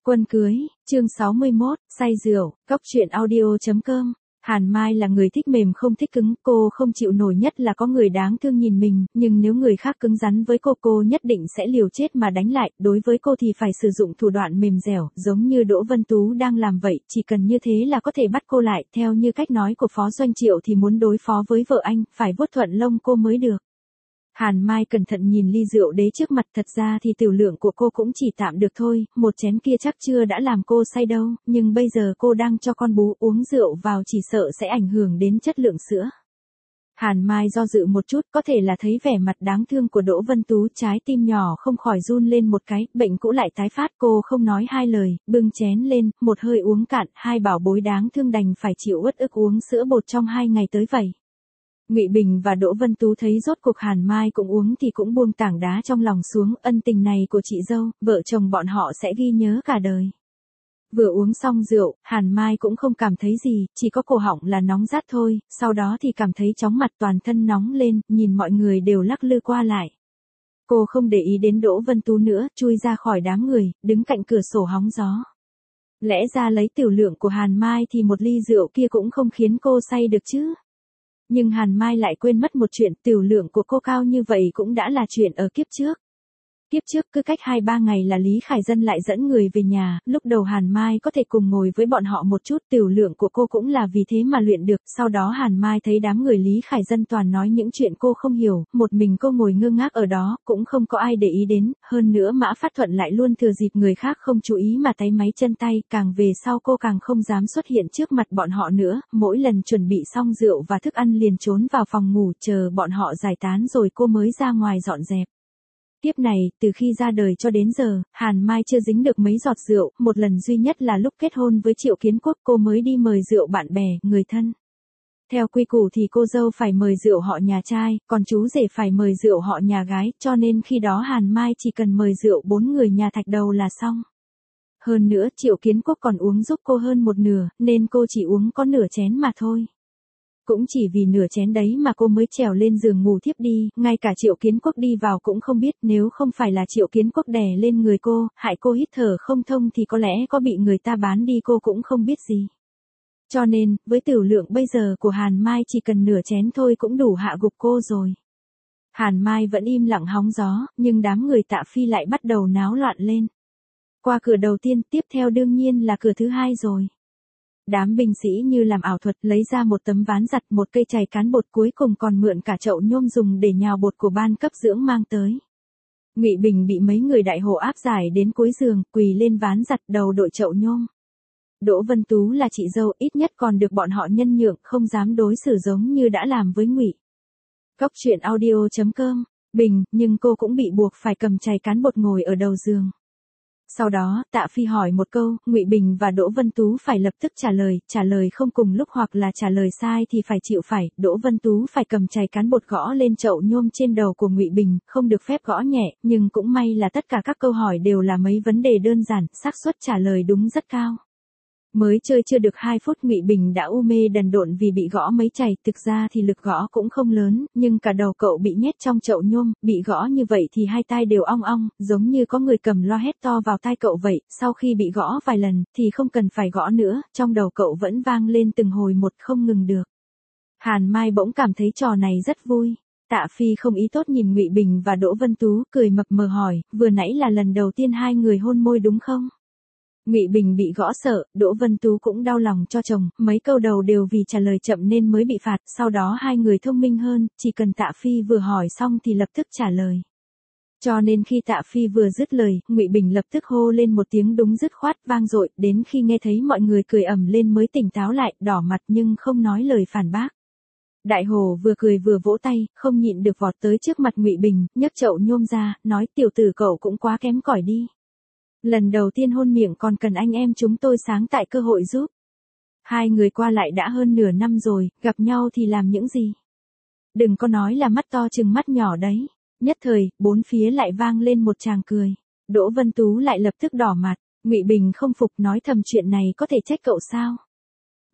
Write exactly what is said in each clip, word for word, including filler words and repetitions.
Quân cưới, chương sáu mươi mốt, say rượu, cóc truyện audio chấm com. Hàn Mai là người thích mềm không thích cứng, cô không chịu nổi nhất là có người đáng thương nhìn mình, nhưng nếu người khác cứng rắn với cô cô nhất định sẽ liều chết mà đánh lại, đối với cô thì phải sử dụng thủ đoạn mềm dẻo, giống như Đỗ Vân Tú đang làm vậy, chỉ cần như thế là có thể bắt cô lại, theo như cách nói của Phó Doanh Triệu thì muốn đối phó với vợ anh, phải vuốt thuận lông cô mới được. Hàn Mai cẩn thận nhìn ly rượu đế trước mặt, thật ra thì tiểu lượng của cô cũng chỉ tạm được thôi, một chén kia chắc chưa đã làm cô say đâu, nhưng bây giờ cô đang cho con bú uống rượu vào chỉ sợ sẽ ảnh hưởng đến chất lượng sữa. Hàn Mai do dự một chút, có thể là thấy vẻ mặt đáng thương của Đỗ Vân Tú, trái tim nhỏ không khỏi run lên một cái, bệnh cũ lại tái phát, cô không nói hai lời, bưng chén lên, một hơi uống cạn, hai bảo bối đáng thương đành phải chịu uất ức uống sữa bột trong hai ngày tới vậy. Ngụy Bình và Đỗ Vân Tú thấy rốt cuộc Hàn Mai cũng uống thì cũng buông tảng đá trong lòng xuống, ân tình này của chị dâu, vợ chồng bọn họ sẽ ghi nhớ cả đời. Vừa uống xong rượu, Hàn Mai cũng không cảm thấy gì, chỉ có cổ họng là nóng rát thôi, sau đó thì cảm thấy chóng mặt, toàn thân nóng lên, nhìn mọi người đều lắc lư qua lại. Cô không để ý đến Đỗ Vân Tú nữa, chui ra khỏi đám người, đứng cạnh cửa sổ hóng gió. Lẽ ra lấy tiểu lượng của Hàn Mai thì một ly rượu kia cũng không khiến cô say được chứ. Nhưng Hàn Mai lại quên mất một chuyện, tiểu lượng của cô cao như vậy cũng đã là chuyện ở kiếp trước. Kiếp trước cứ cách hai ba ngày là Lý Khải Dân lại dẫn người về nhà, lúc đầu Hàn Mai có thể cùng ngồi với bọn họ một chút, tiểu lượng của cô cũng là vì thế mà luyện được, sau đó Hàn Mai thấy đám người Lý Khải Dân toàn nói những chuyện cô không hiểu, một mình cô ngồi ngơ ngác ở đó, cũng không có ai để ý đến, hơn nữa Mã Phát Thuận lại luôn thừa dịp người khác không chú ý mà táy máy chân tay, càng về sau cô càng không dám xuất hiện trước mặt bọn họ nữa, mỗi lần chuẩn bị xong rượu và thức ăn liền trốn vào phòng ngủ chờ bọn họ giải tán rồi cô mới ra ngoài dọn dẹp. Tiếp này, từ khi ra đời cho đến giờ, Hàn Mai chưa dính được mấy giọt rượu, một lần duy nhất là lúc kết hôn với Triệu Kiến Quốc cô mới đi mời rượu bạn bè, người thân. Theo quy củ thì cô dâu phải mời rượu họ nhà trai, còn chú rể phải mời rượu họ nhà gái, cho nên khi đó Hàn Mai chỉ cần mời rượu bốn người nhà Thạch Đầu là xong. Hơn nữa Triệu Kiến Quốc còn uống giúp cô hơn một nửa, nên cô chỉ uống có nửa chén mà thôi. Cũng chỉ vì nửa chén đấy mà cô mới trèo lên giường ngủ thiếp đi, ngay cả Triệu Kiến Quốc đi vào cũng không biết, nếu không phải là Triệu Kiến Quốc đè lên người cô, hại cô hít thở không thông thì có lẽ có bị người ta bán đi cô cũng không biết gì. Cho nên, với tiểu lượng bây giờ của Hàn Mai chỉ cần nửa chén thôi cũng đủ hạ gục cô rồi. Hàn Mai vẫn im lặng hóng gió, nhưng đám người Tạ Phi lại bắt đầu náo loạn lên. Qua cửa đầu tiên, tiếp theo đương nhiên là cửa thứ hai rồi. Đám binh sĩ như làm ảo thuật lấy ra một tấm ván giặt, một cây chày cán bột, cuối cùng còn mượn cả chậu nhôm dùng để nhào bột của ban cấp dưỡng mang tới. Ngụy Bình bị mấy người đại hộ áp giải đến cuối giường, quỳ lên ván giặt đầu đội chậu nhôm. Đỗ Vân Tú là chị dâu, ít nhất còn được bọn họ nhân nhượng, không dám đối xử giống như đã làm với Ngụy. Cóc truyện audio chấm com. Bình, nhưng cô cũng bị buộc phải cầm chày cán bột ngồi ở đầu giường. Sau đó, Tạ Phi hỏi một câu, Ngụy Bình và Đỗ Vân Tú phải lập tức trả lời, trả lời không cùng lúc hoặc là trả lời sai thì phải chịu phải, Đỗ Vân Tú phải cầm chày cán bột gõ lên chậu nhôm trên đầu của Ngụy Bình, không được phép gõ nhẹ, nhưng cũng may là tất cả các câu hỏi đều là mấy vấn đề đơn giản, xác suất trả lời đúng rất cao. Mới chơi chưa được hai phút Ngụy Bình đã u mê đần độn vì bị gõ mấy chày, thực ra thì lực gõ cũng không lớn, nhưng cả đầu cậu bị nhét trong chậu nhôm, bị gõ như vậy thì hai tai đều ong ong, giống như có người cầm loa hét to vào tai cậu vậy, sau khi bị gõ vài lần, thì không cần phải gõ nữa, trong đầu cậu vẫn vang lên từng hồi một không ngừng được. Hàn Mai bỗng cảm thấy trò này rất vui. Tạ Phi không ý tốt nhìn Ngụy Bình và Đỗ Vân Tú, cười mập mờ hỏi, vừa nãy là lần đầu tiên hai người hôn môi đúng không? Ngụy Bình bị gõ sợ, Đỗ Vân Tú cũng đau lòng cho chồng, mấy câu đầu đều vì trả lời chậm nên mới bị phạt, sau đó hai người thông minh hơn, chỉ cần Tạ Phi vừa hỏi xong thì lập tức trả lời. Cho nên khi Tạ Phi vừa dứt lời, Ngụy Bình lập tức hô lên một tiếng đúng dứt khoát vang dội, đến khi nghe thấy mọi người cười ầm lên mới tỉnh táo lại, đỏ mặt nhưng không nói lời phản bác. Đại Hồ vừa cười vừa vỗ tay, không nhịn được vọt tới trước mặt Ngụy Bình, nhấc chậu nhôm ra, nói tiểu tử cậu cũng quá kém cỏi đi. Lần đầu tiên hôn miệng còn cần anh em chúng tôi sáng tại cơ hội giúp. Hai người qua lại đã hơn nửa năm rồi, gặp nhau thì làm những gì? Đừng có nói là mắt to chừng mắt nhỏ đấy. Nhất thời, bốn phía lại vang lên một tràng cười. Đỗ Vân Tú lại lập tức đỏ mặt, Ngụy Bình không phục nói thầm chuyện này có thể trách cậu sao?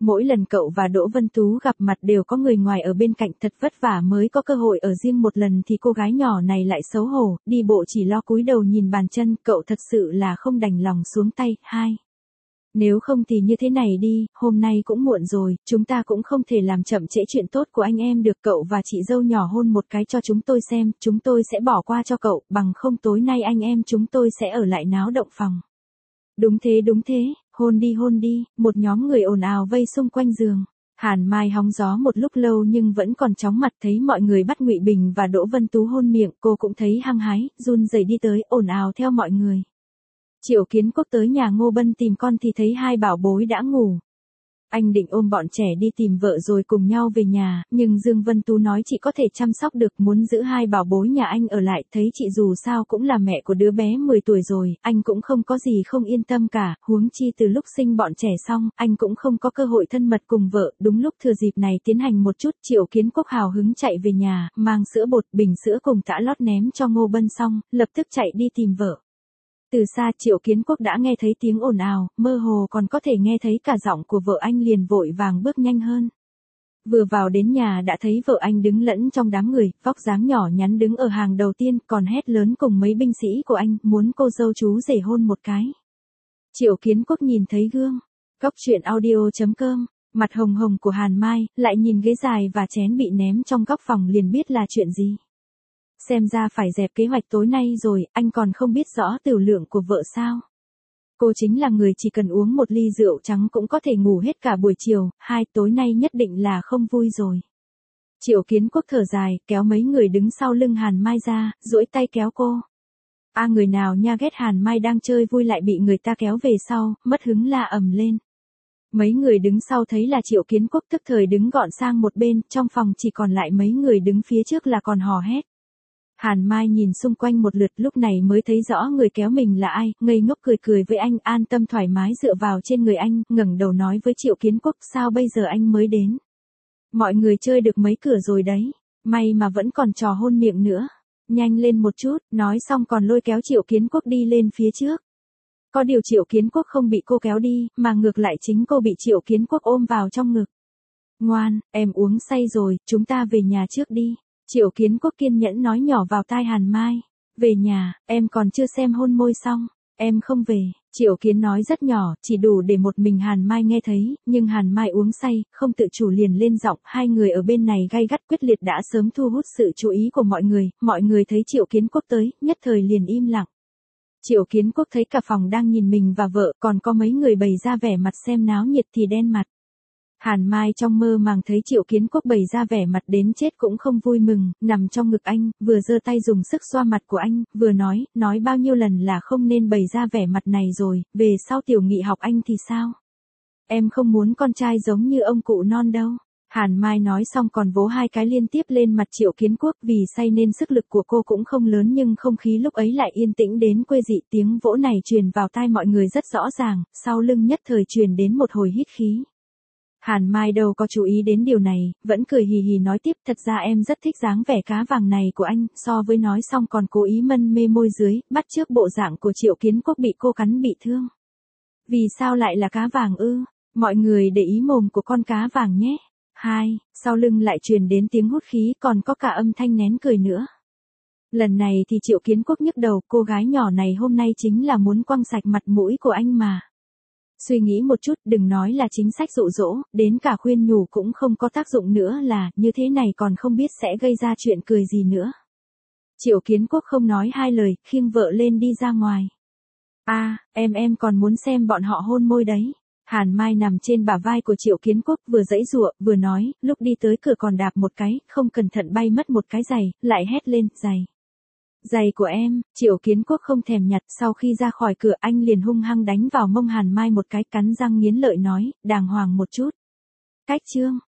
Mỗi lần cậu và Đỗ Vân Tú gặp mặt đều có người ngoài ở bên cạnh, thật vất vả mới có cơ hội ở riêng một lần thì cô gái nhỏ này lại xấu hổ, đi bộ chỉ lo cúi đầu nhìn bàn chân, cậu thật sự là không đành lòng xuống tay. Hai. Nếu không thì như thế này đi, hôm nay cũng muộn rồi, chúng ta cũng không thể làm chậm trễ chuyện tốt của anh em được, cậu và chị dâu nhỏ hôn một cái cho chúng tôi xem, chúng tôi sẽ bỏ qua cho cậu, bằng không tối nay anh em chúng tôi sẽ ở lại náo động phòng. Đúng thế đúng thế, hôn đi hôn đi, một nhóm người ồn ào vây xung quanh giường. Hàn Mai hóng gió một lúc lâu nhưng vẫn còn chóng mặt, thấy mọi người bắt Ngụy Bình và Đỗ Vân Tú hôn miệng, cô cũng thấy hăng hái, run rẩy đi tới, ồn ào theo mọi người. Triệu Kiến Quốc tới nhà Ngô Bân tìm con thì thấy hai bảo bối đã ngủ. Anh định ôm bọn trẻ đi tìm vợ rồi cùng nhau về nhà, nhưng Dương Vân Tú nói chị có thể chăm sóc được, muốn giữ hai bảo bối nhà anh ở lại, thấy chị dù sao cũng là mẹ của đứa bé mười tuổi rồi, anh cũng không có gì không yên tâm cả, huống chi từ lúc sinh bọn trẻ xong, anh cũng không có cơ hội thân mật cùng vợ, đúng lúc thừa dịp này tiến hành một chút. Triệu Kiến Quốc hào hứng chạy về nhà, mang sữa bột, bình sữa cùng tã lót ném cho Ngô Bân xong, lập tức chạy đi tìm vợ. Từ xa Triệu Kiến Quốc đã nghe thấy tiếng ồn ào, mơ hồ còn có thể nghe thấy cả giọng của vợ anh, liền vội vàng bước nhanh hơn. Vừa vào đến nhà đã thấy vợ anh đứng lẫn trong đám người, vóc dáng nhỏ nhắn đứng ở hàng đầu tiên, còn hét lớn cùng mấy binh sĩ của anh, muốn cô dâu chú rể hôn một cái. Triệu Kiến Quốc nhìn thấy gương. Góc truyện audio chấm com, mặt hồng hồng của Hàn Mai, lại nhìn ghế dài và chén bị ném trong góc phòng liền biết là chuyện gì. Xem ra phải dẹp kế hoạch tối nay rồi, anh còn không biết rõ tửu lượng của vợ sao. Cô chính là người chỉ cần uống một ly rượu trắng cũng có thể ngủ hết cả buổi chiều, hai tối nay nhất định là không vui rồi. Triệu Kiến Quốc thở dài, kéo mấy người đứng sau lưng Hàn Mai ra, duỗi tay kéo cô. A à, người nào nha, ghét Hàn Mai đang chơi vui lại bị người ta kéo về sau, mất hứng la ầm lên. Mấy người đứng sau thấy là Triệu Kiến Quốc tức thời đứng gọn sang một bên, trong phòng chỉ còn lại mấy người đứng phía trước là còn hò hét. Hàn Mai nhìn xung quanh một lượt lúc này mới thấy rõ người kéo mình là ai, ngây ngốc cười cười với anh, an tâm thoải mái dựa vào trên người anh, ngẩng đầu nói với Triệu Kiến Quốc, sao bây giờ anh mới đến? Mọi người chơi được mấy cửa rồi đấy, may mà vẫn còn trò hôn miệng nữa. Nhanh lên một chút, nói xong còn lôi kéo Triệu Kiến Quốc đi lên phía trước. Có điều Triệu Kiến Quốc không bị cô kéo đi, mà ngược lại chính cô bị Triệu Kiến Quốc ôm vào trong ngực. Ngoan, em uống say rồi, chúng ta về nhà trước đi. Triệu Kiến Quốc kiên nhẫn nói nhỏ vào tai Hàn Mai. Về nhà, em còn chưa xem hôn môi xong, em không về. Triệu Kiến nói rất nhỏ, chỉ đủ để một mình Hàn Mai nghe thấy, nhưng Hàn Mai uống say, không tự chủ liền lên giọng, hai người ở bên này gay gắt quyết liệt đã sớm thu hút sự chú ý của mọi người, mọi người thấy Triệu Kiến Quốc tới, nhất thời liền im lặng. Triệu Kiến Quốc thấy cả phòng đang nhìn mình và vợ, còn có mấy người bày ra vẻ mặt xem náo nhiệt thì đen mặt. Hàn Mai trong mơ màng thấy Triệu Kiến Quốc bày ra vẻ mặt đến chết cũng không vui mừng, nằm trong ngực anh, vừa giơ tay dùng sức xoa mặt của anh, vừa nói, nói bao nhiêu lần là không nên bày ra vẻ mặt này rồi, về sau tiểu nghị học anh thì sao? Em không muốn con trai giống như ông cụ non đâu. Hàn Mai nói xong còn vỗ hai cái liên tiếp lên mặt Triệu Kiến Quốc, vì say nên sức lực của cô cũng không lớn nhưng không khí lúc ấy lại yên tĩnh đến quê dị, tiếng vỗ này truyền vào tai mọi người rất rõ ràng, sau lưng nhất thời truyền đến một hồi hít khí. Hàn Mai đâu có chú ý đến điều này, vẫn cười hì hì nói tiếp, thật ra em rất thích dáng vẻ cá vàng này của anh, so với nói xong còn cố ý mân mê môi dưới, bắt chước bộ dạng của Triệu Kiến Quốc bị cô cắn bị thương. Vì sao lại là cá vàng ư? Mọi người để ý mồm của con cá vàng nhé. Hai, sau lưng lại truyền đến tiếng hút khí, còn có cả âm thanh nén cười nữa. Lần này thì Triệu Kiến Quốc nhức đầu, cô gái nhỏ này hôm nay chính là muốn quăng sạch mặt mũi của anh mà. Suy nghĩ một chút, đừng nói là chính sách dụ dỗ, đến cả khuyên nhủ cũng không có tác dụng nữa, là như thế này còn không biết sẽ gây ra chuyện cười gì nữa. Triệu Kiến Quốc không nói hai lời, khiêng vợ lên đi ra ngoài. A, à, em em còn muốn xem bọn họ hôn môi đấy. Hàn Mai nằm trên bả vai của Triệu Kiến Quốc, vừa giãy giụa, vừa nói, lúc đi tới cửa còn đạp một cái, không cẩn thận bay mất một cái giày, lại hét lên, giày. Giày của em. Triệu Kiến Quốc không thèm nhặt, sau khi ra khỏi cửa anh liền hung hăng đánh vào mông Hàn Mai một cái, cắn răng nghiến lợi nói, đàng hoàng một chút. Cách chương.